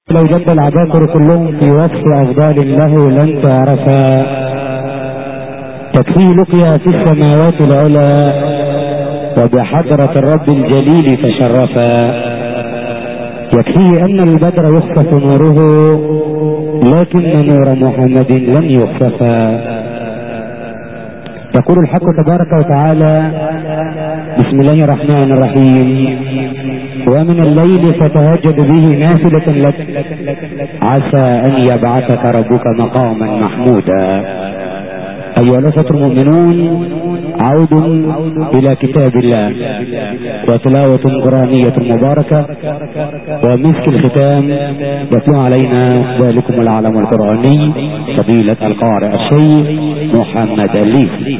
لو جد العباقر كلهم في وصف أفضال الله لن تعرفا، تكفيه لقيا في السماوات العلى وبحضرة الرب الجليل تشرفا. يكفيه أن البدر يخطف نوره لكن نور محمد لن يخطفا. يقول الحق تبارك وتعالى: بسم الله الرحمن الرحيم: ومن الليل فتهجد به نافلة لك عسى أن يبعثك ربك مقاما محمودا. أيها الأخوة المؤمنون، عود إلى كتاب الله وتلاوة قرآنية مباركة ومسك الختام يتلو علينا ذلكم العلم القرآني فضيلة القارئ الشيخ محمد الليثي.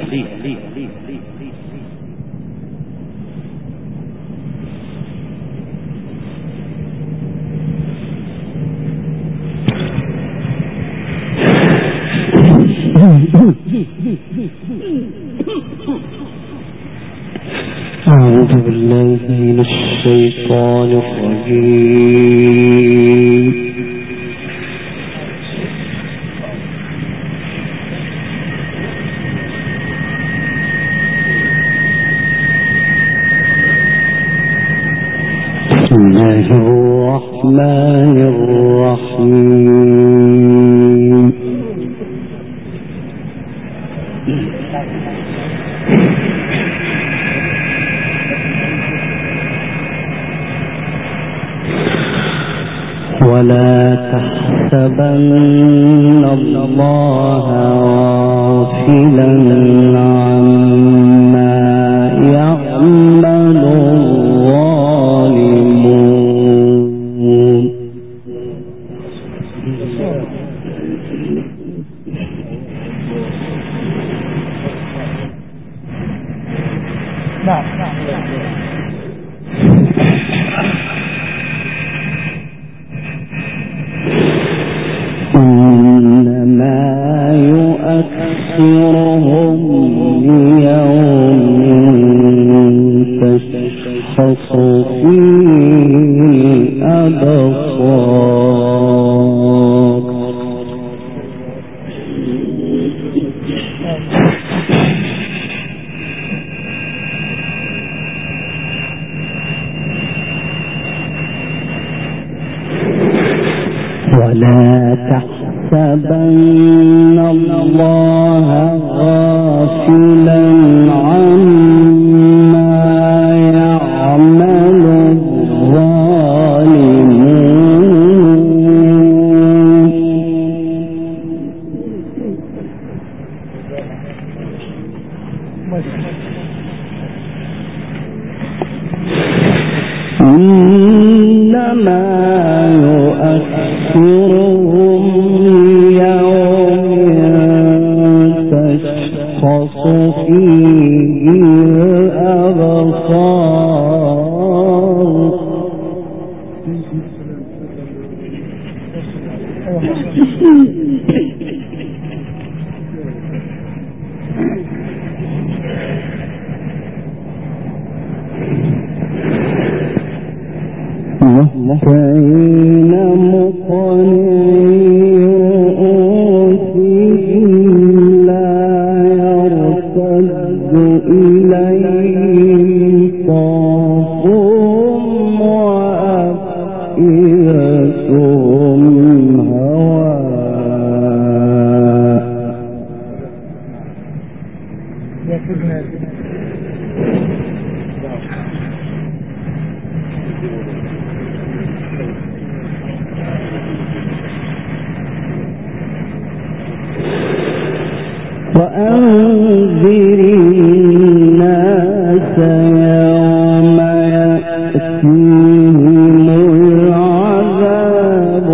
أعوذ بالله من الشيطان الرجيم. بسم الله الرحمن الرحيم. ولا تحسبن الله غافلا عما يعمل الظالمون. إنما يؤخرهم ليوم تشخص فيه الأبصار. ولا تحسبن الله غافلا عما يعمل الظالمون. إنما يؤخرهم ليوم تشخص فيه الأبصار. مهطعين مقنعي رؤوسهم لا يرتد إليهم طرفهم وأفئدتهم هواء. وأنذر الناس يوم يأتيهم العذاب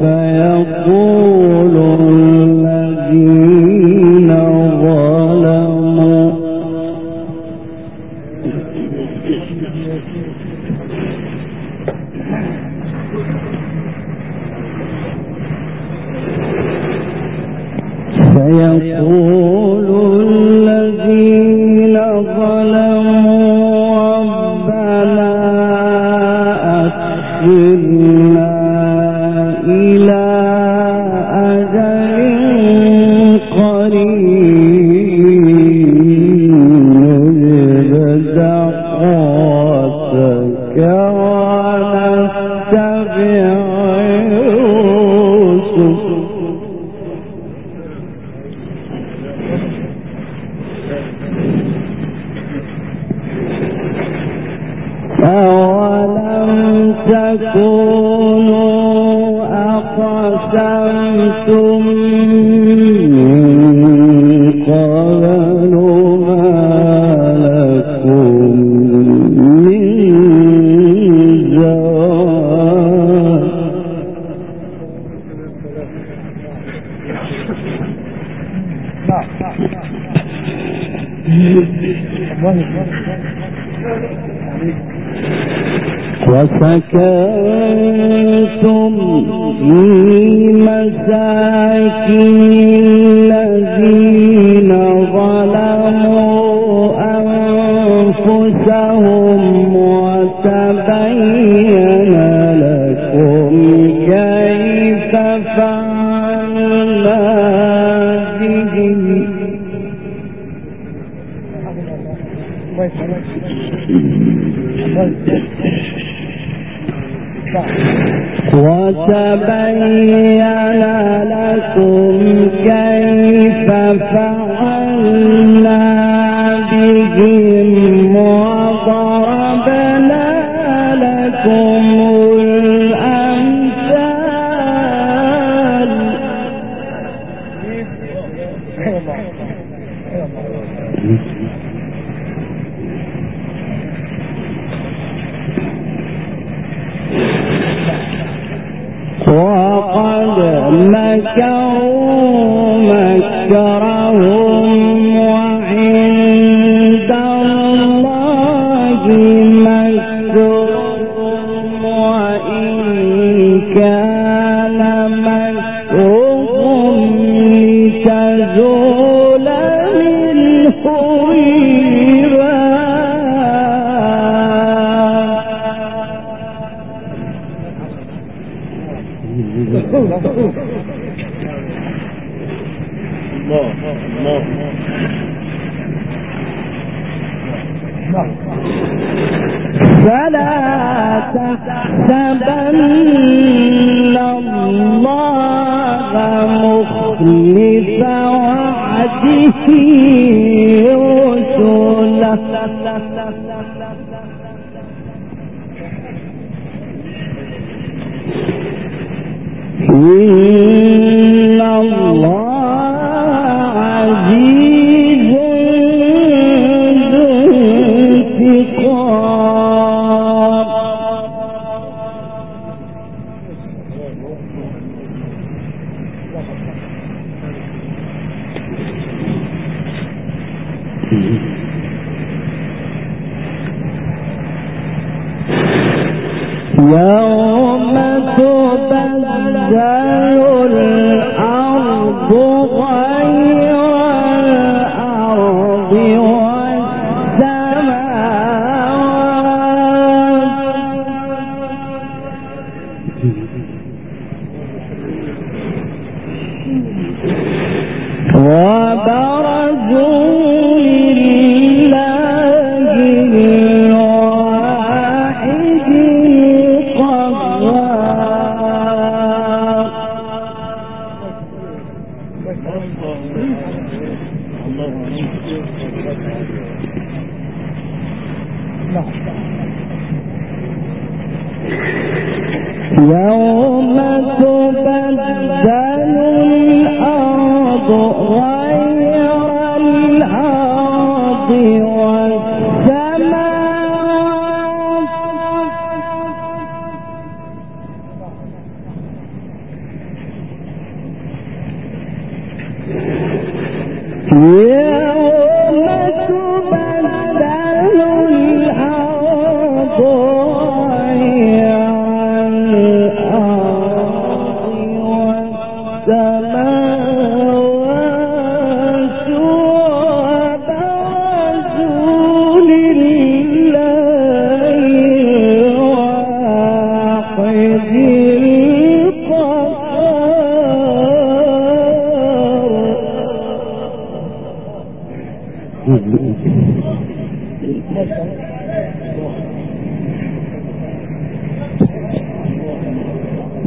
فيقول الذين ظلموا ربنا أخرنا أولم تكونوا أقسمتم من قبل ما لكم من زوال وسكنتم في مساكن الذين ظلموا أنفسهم وتبين لكم كيف فعلنا بهم وتبين لكم كيف فعلنا بهم وضربنا لكم الأمثال وقد مكروا مكرهم وعند الله مكرهم وإن كان مكرهم لتزول منه فلا تحسبن الله مخلف وعده رسله إن الله عزيز ذو انتقام يوم تبدل الأرض غير الأرض والسماوات وبرزوا لله الواحد يوم تبدل الأرض غير الأرض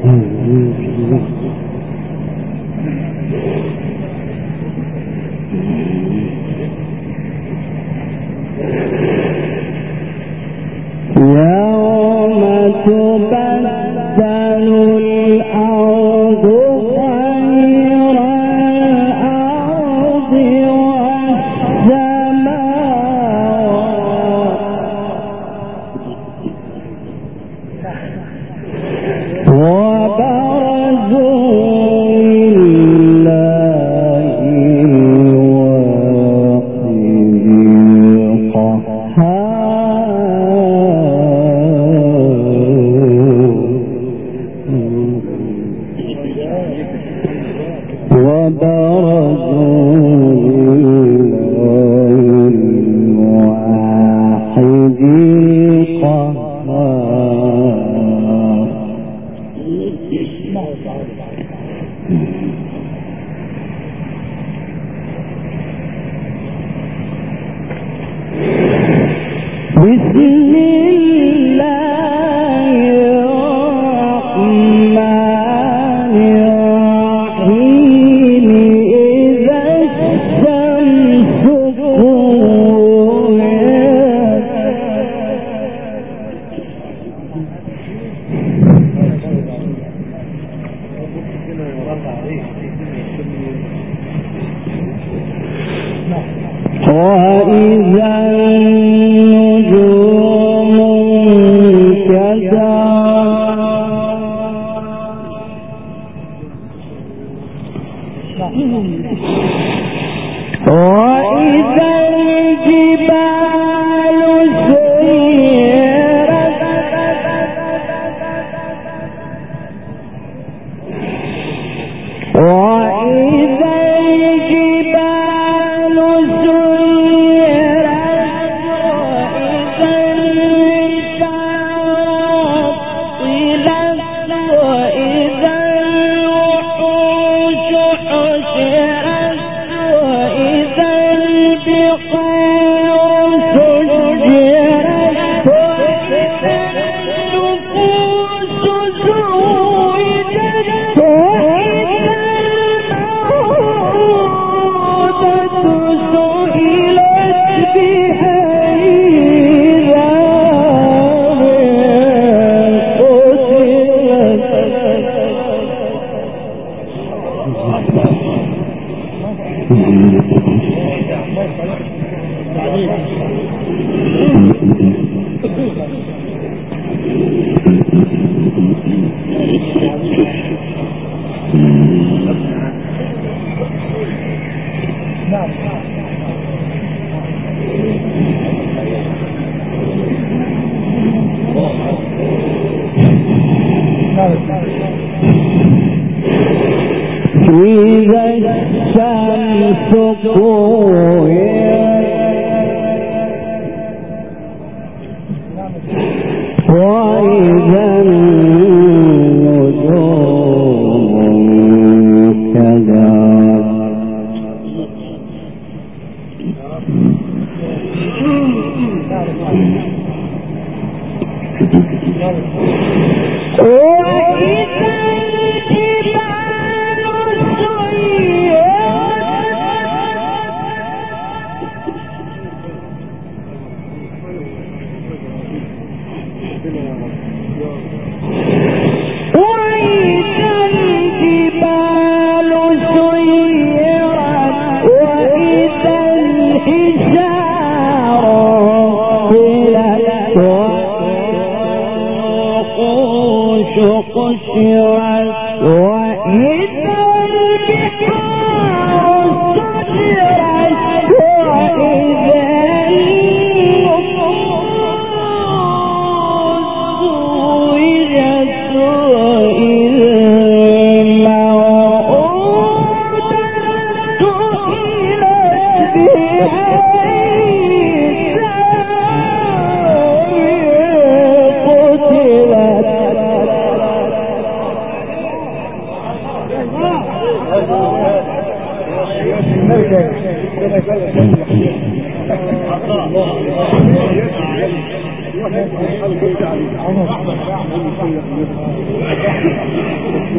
الله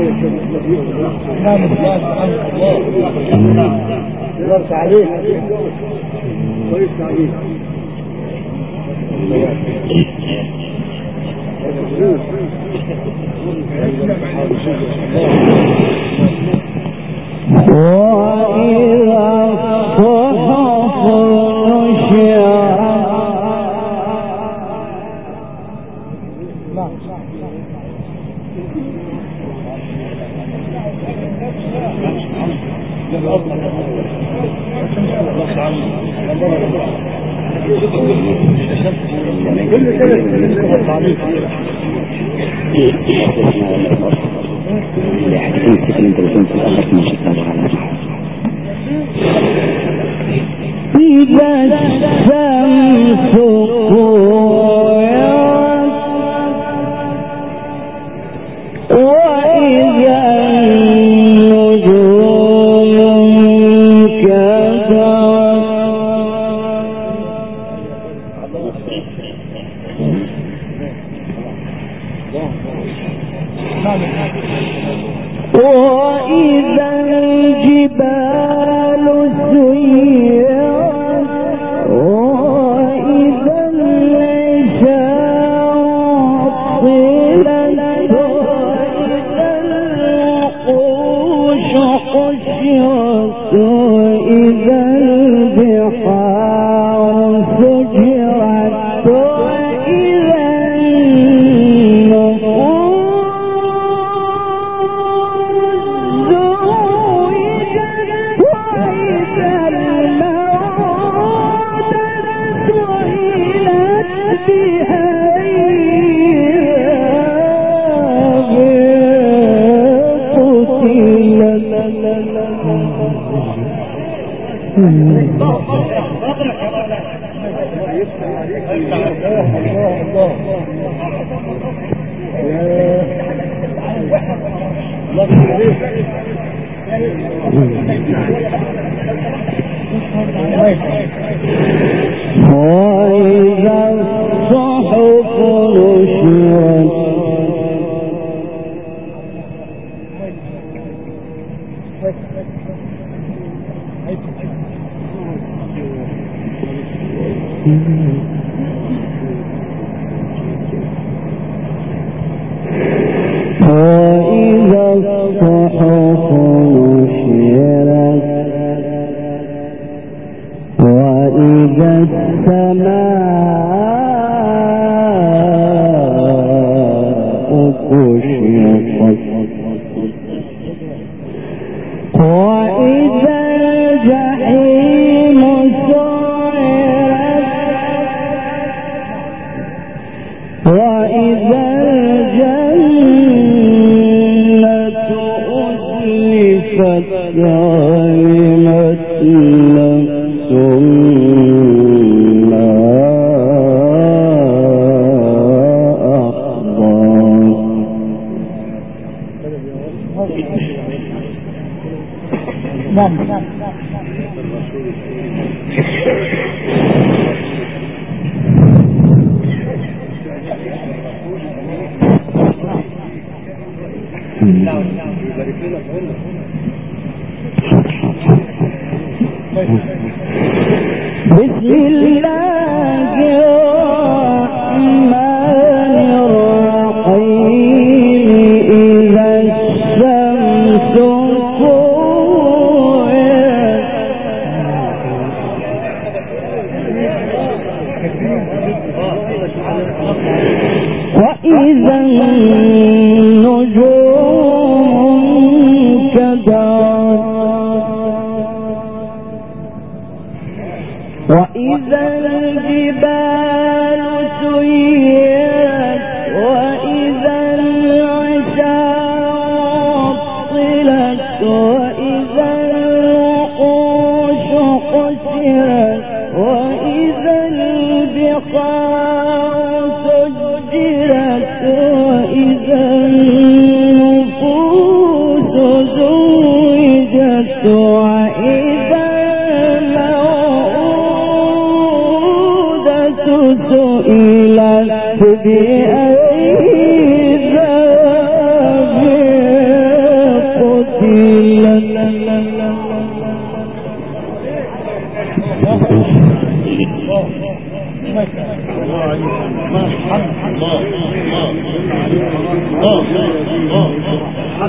بأي ذنب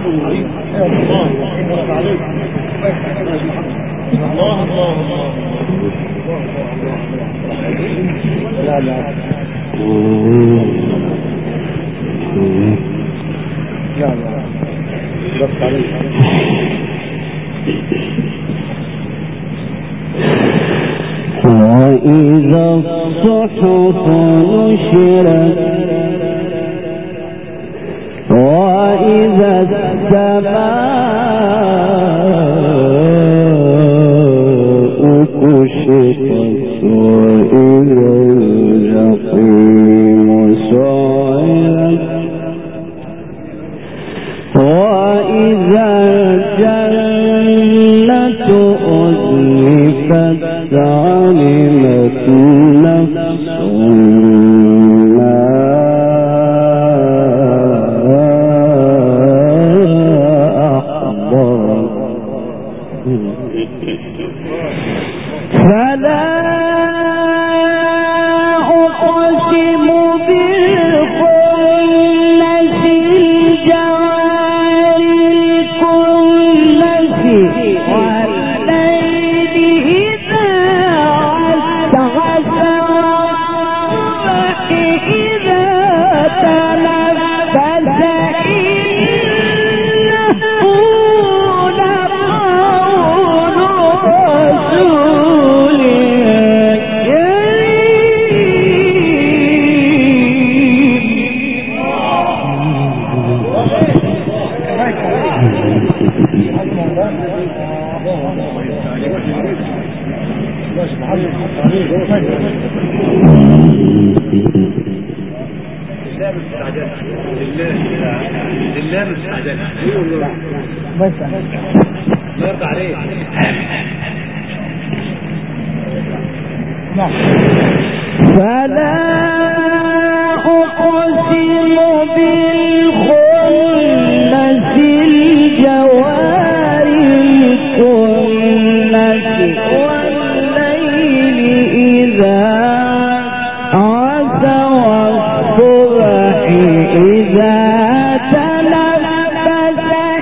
وإذا الصحف نشرت وإذا السماء كشطت وإذا الجحيم سعرت وإذا الجنة أزلفت علمت نفس ما أحضرت فلا أقسم بالخنس الجوار الكنس والليل إذا عسعس والصبح إذا تنفس إنه لقول رسول لله مستعجل بس ما يرضى عليك فلا أقسم بالخنس الجوار الكنس والليل إذا عسعس والصبح إذا تنفس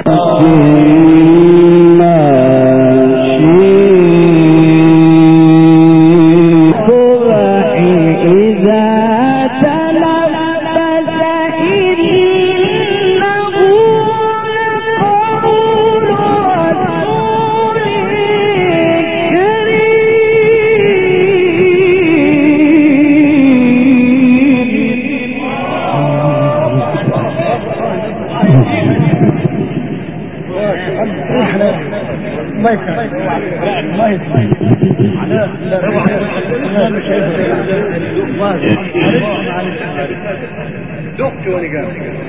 دقت وانا جاي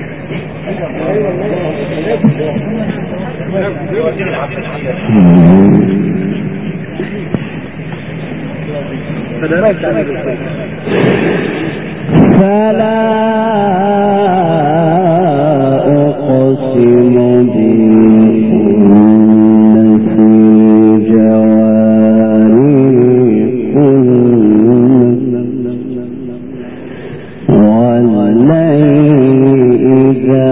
فلا أقسم بالخنس الجوار الكنس والليل إذا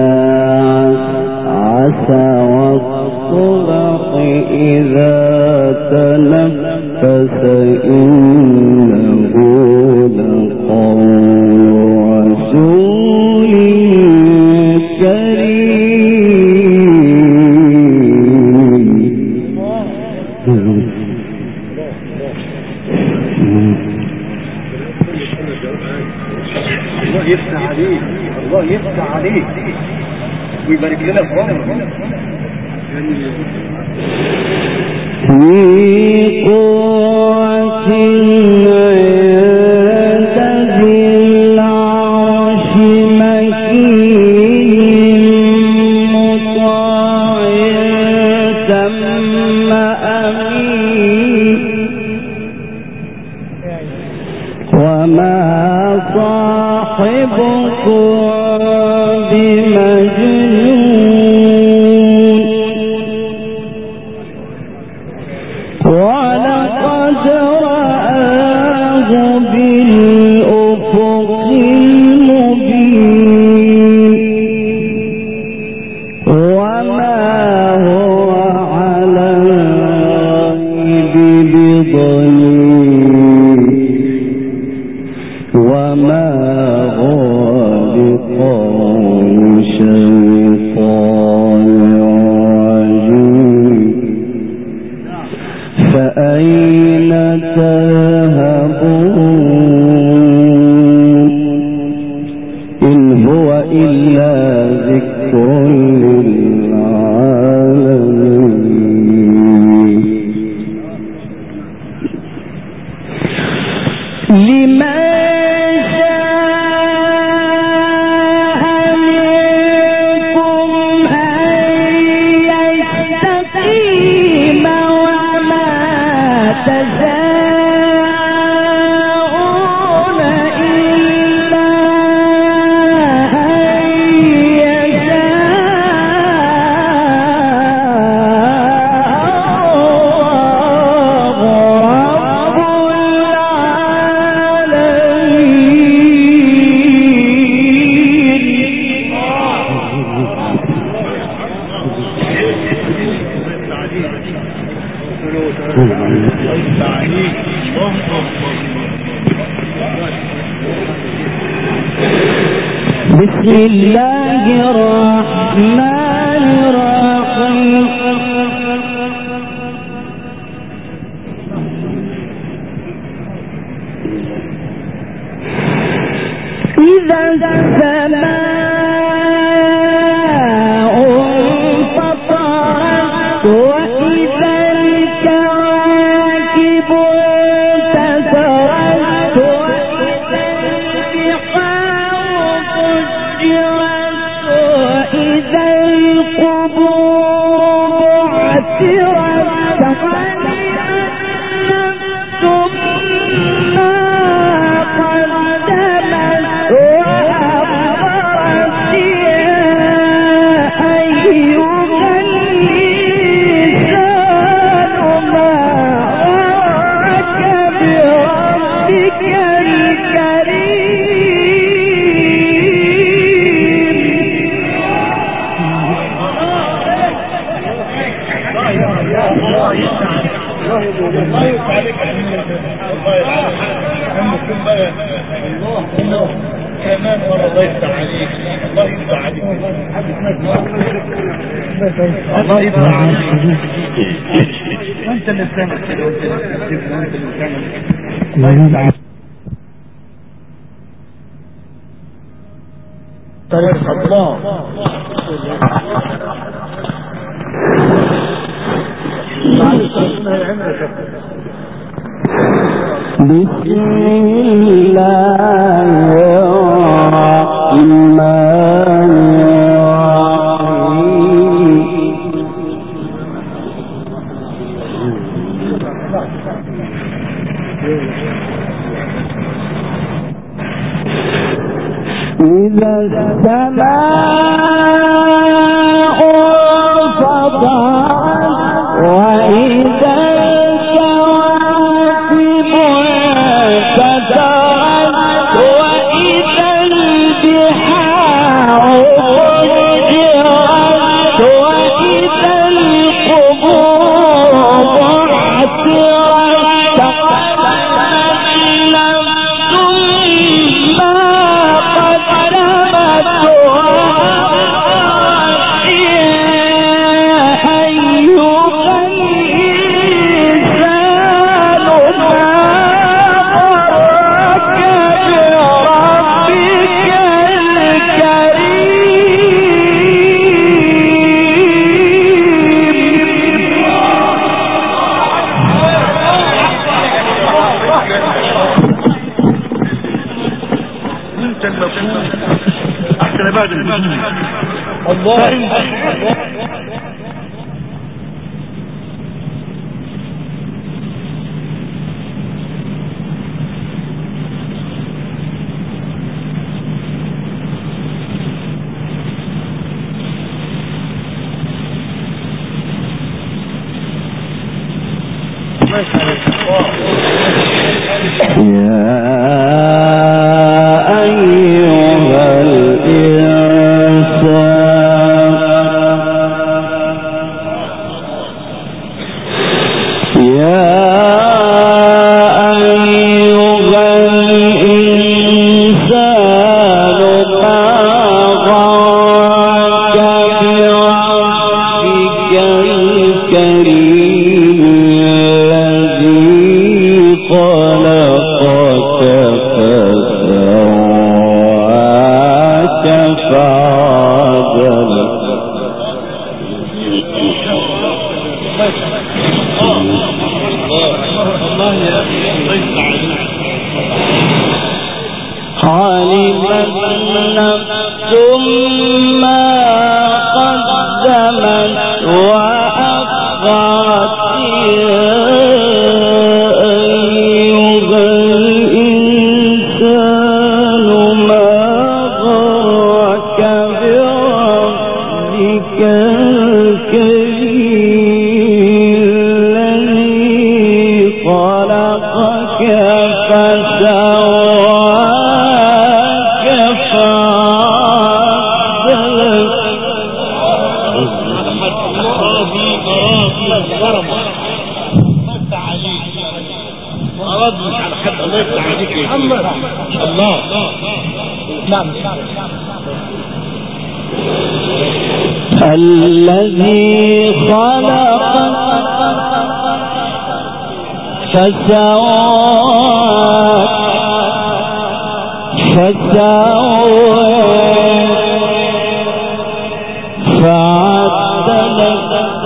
عسعس والصبح إذا تنفس إنه لقول رسول كريم. الله يفتح عليك الله يفتح عليك ويبارك لنا في عمرك في قوة عند ذي العرش مكين مطاع ثم أمين وما صاحبكم بمجنون ولقد رآه بالأفق المبين وما بسم الله الرحمن الرحيم إذا السماء انفطرت وإذا الكواكب انتثرت وإذا البحار فجرت وإذا القبور بعثرت كمان مرة ضيفت عليك. الله يفتح عليك. الله يفتح عليك. وانت اللي بتعمل كده وانت اللي بتعمل كده. طريق الله. بسم الله الرحمن الرحيم إذا السماء انفطرت وإذا فضل على حد. الله يفتح عليك يا محمد ان شاء الله. نعم. الذي خلق فسوى فعدل.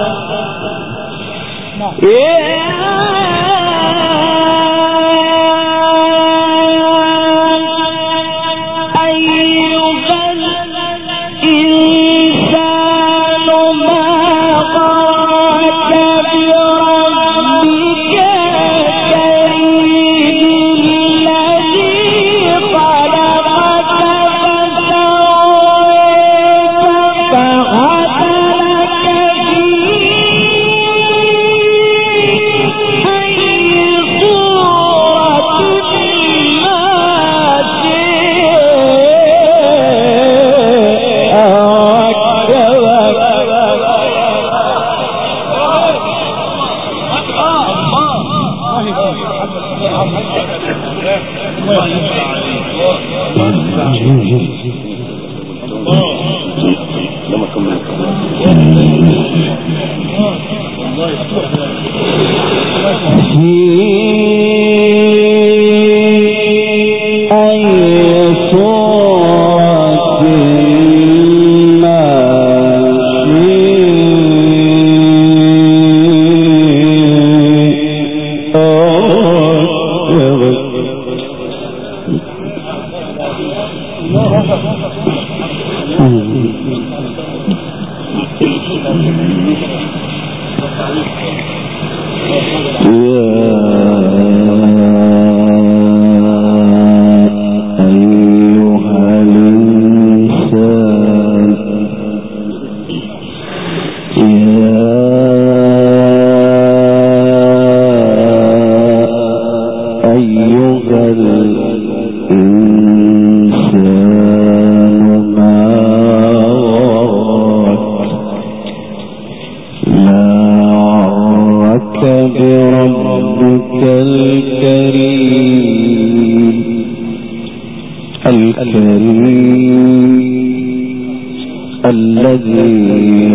الذي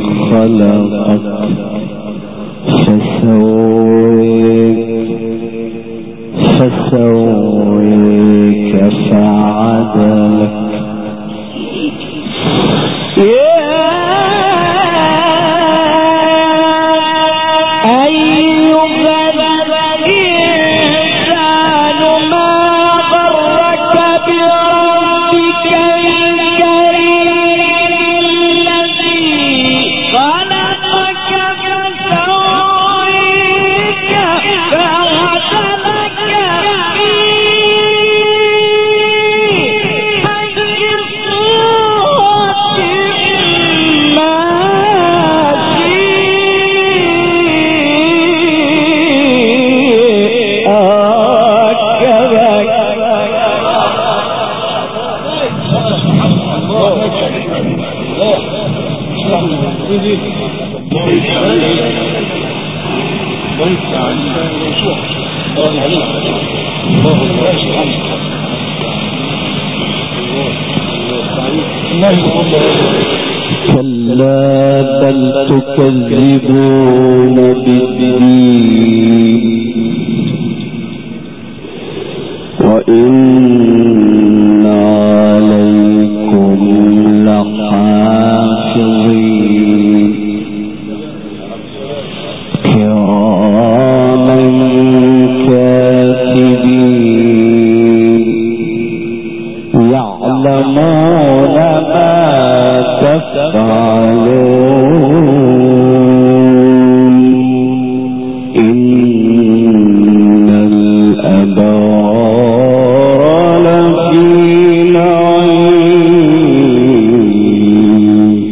خلقك فسويك فعدلك. كلا بل تكذبون بالدين وإن عليكم لحافظين كراما كاتبين يعلمون ما تفعلون إن الأبرار لفي نعيم.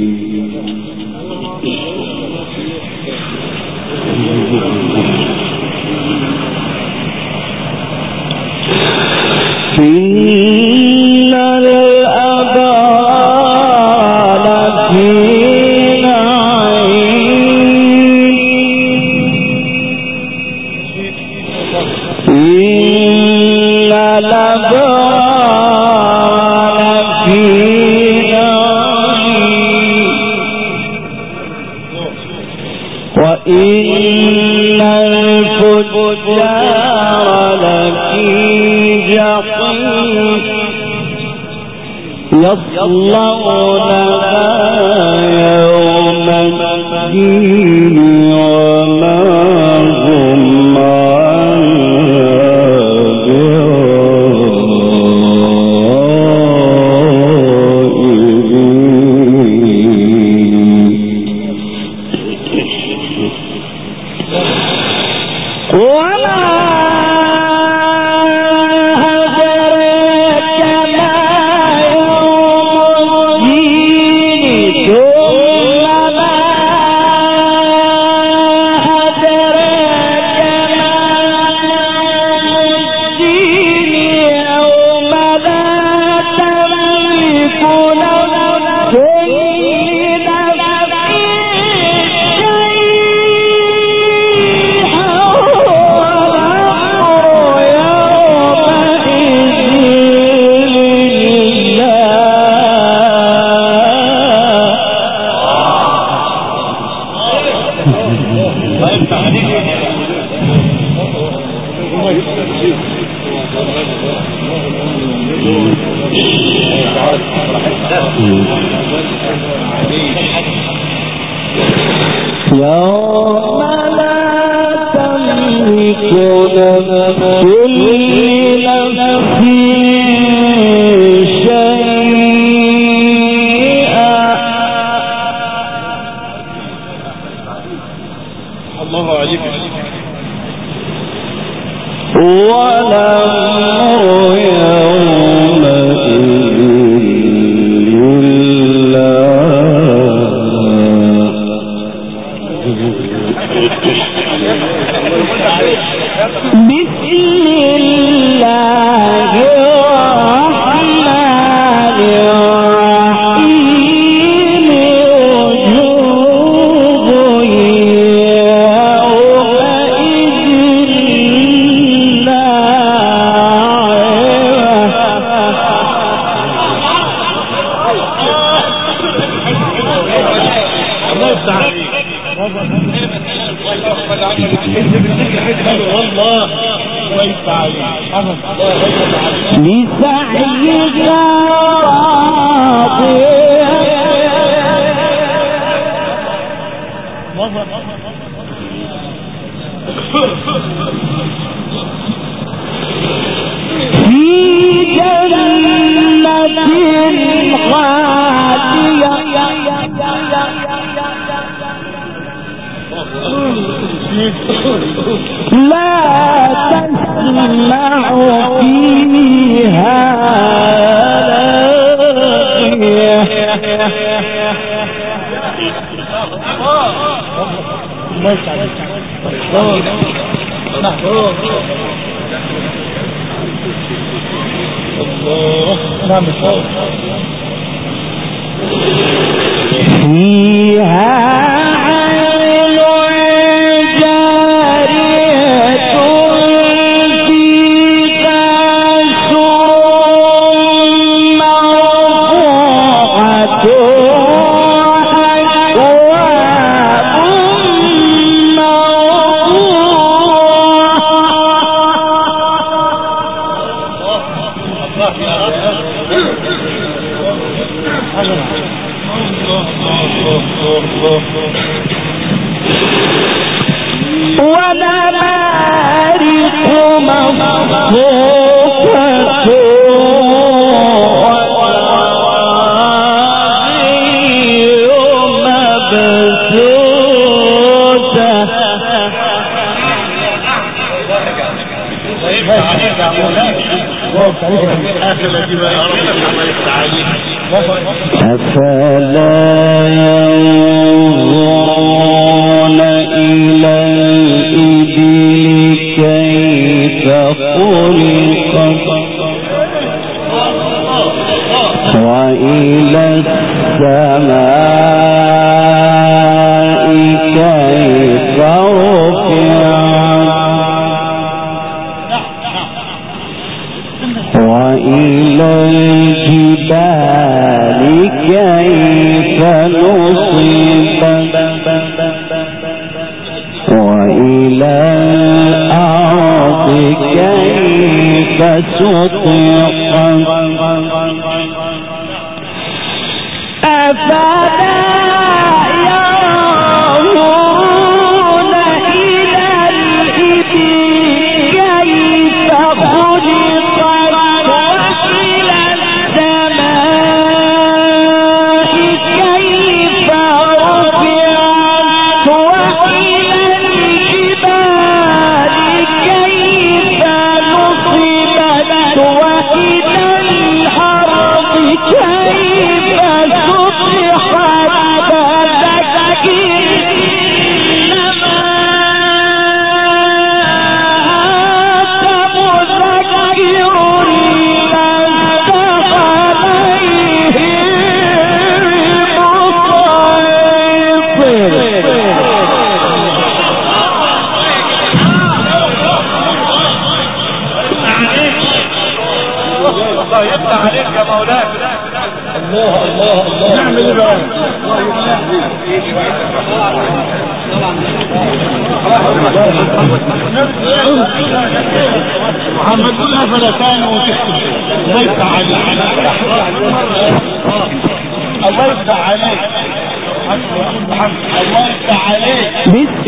إن الأبرار لفي نعيم. وإن الفجار لفي جحيم يصلونها يوم الدين وما هم يوم لا تملك نفس لنفس شيئا. الله عليك. والأمر يومئذ أفلا ينظرون إلى الإبل كيف خلقت وإلى السماء كيف رفعت وإلى الجبال كيف نصبت وإلى الأرض كيف سطحت أفلا ينظرون إلى الإبل كيف خلقت وإلى السماء كيف رفعت وإلى الجبال كيف نصبت وإلى الأرض كيف سطحت فذكر إنما أنت مذكر لست الله يفتح عليك يا مولانا. الله الله الله نعمل ايه بقى؟ محمد قولها فلتان وتكتب. الله يفتح عليك. الله يفتح عليك. الله يفتح عليك. بسم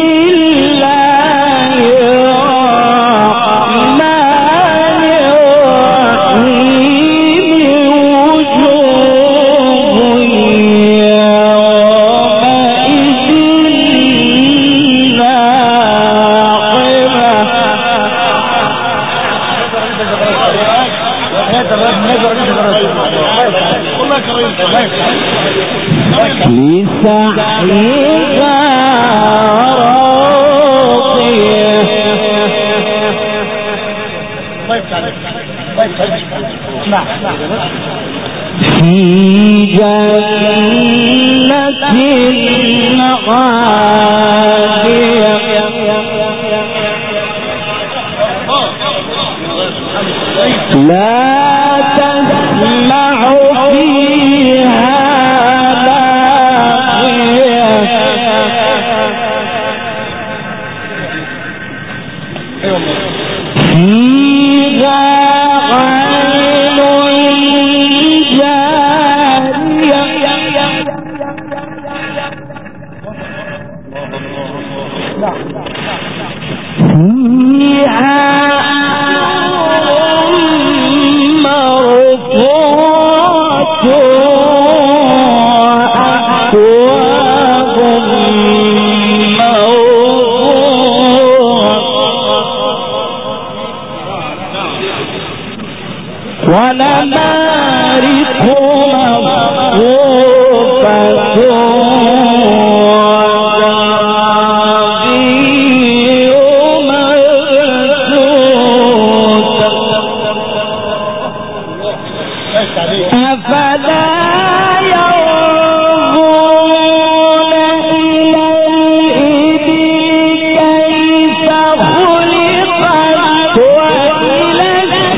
الله الرحمن لسعيها في جنة عالية لا تسمع فيها ونمارق مصفوفة وزرابي مبثوثة أفلا ينظرون إلى الإبل كيف خلقت وإلى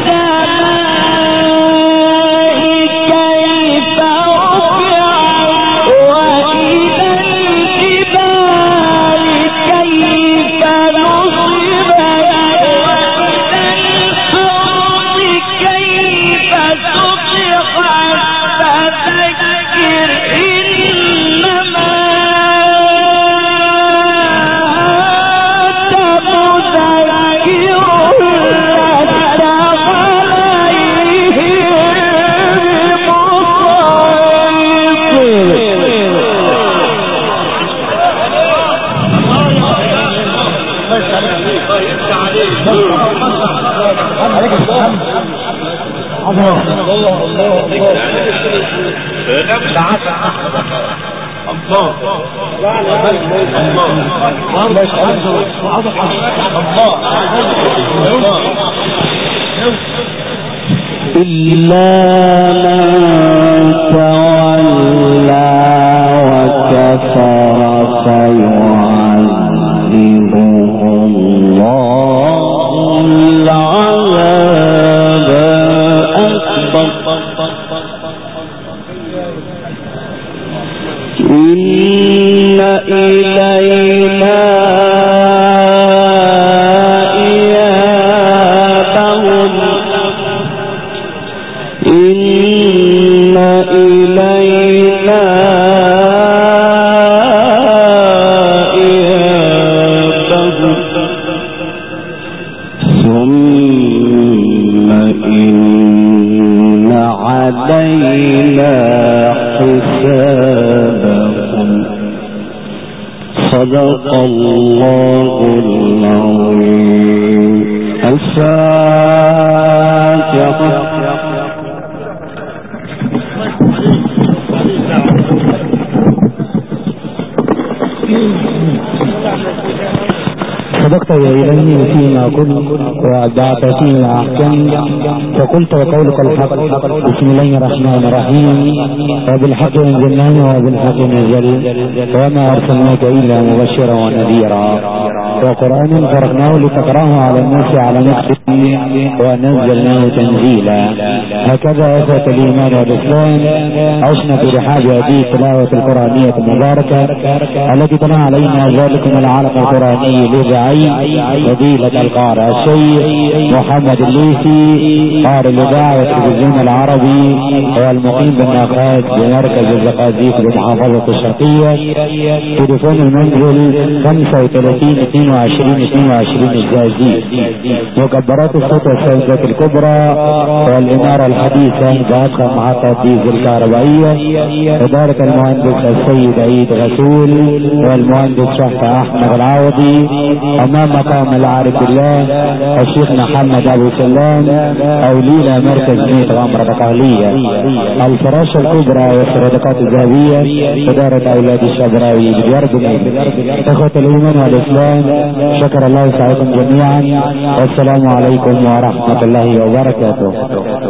إلا من تولى وكفر فيعذبه الله العذاب الأكبر إن إلينا صدق الله العظيم. الفاتحة. صدقت يا إلهي فيما قلت وأبدعت فيما أحكمت فقلت وقولك الحق. بسم الله الرحمن الرحيم. وبالحق أنزلناه وبالحق نزل وما أرسلناك إلا مبشرا ونذيرا وقرآن فرقناه لتقرأه على الناس على نفسه ونزلناه تنزيلا. هكذا أثبت الإيمان والإسلام عشنا في رحاب هذه التلاوة القرآنية المباركة التي تلا علينا ذلكم العالم القرآني للرعي فضيلة القارئ الشيخ محمد الليثي قارئ الإذاعة والتلفزيون العربي والمقيم بالناقات بمركز الزقازيق بمحافظة الشرقية. تليفون المنزل 35-22-22 الزقازيق. مكبرات الصوت والسيدات الكبرى والإنارة الحديثة بأضخم محطة ديزل الكهربائية. إدارة المهندس السيد عيد غسول والمهندس شحت أحمد العوضي. أمام مقام العارف الله الشيخ محمد أبو سلام أولينا مركز ميت غمرة بقالية. الفراشة الكبرى والسردقات الذهبية إدارة أولاد الشبراوي بجربنا. إخوة الإيمان والإسلام شكر الله سعيكم جميعا والسلام عليكم ورحمة الله وبركاته.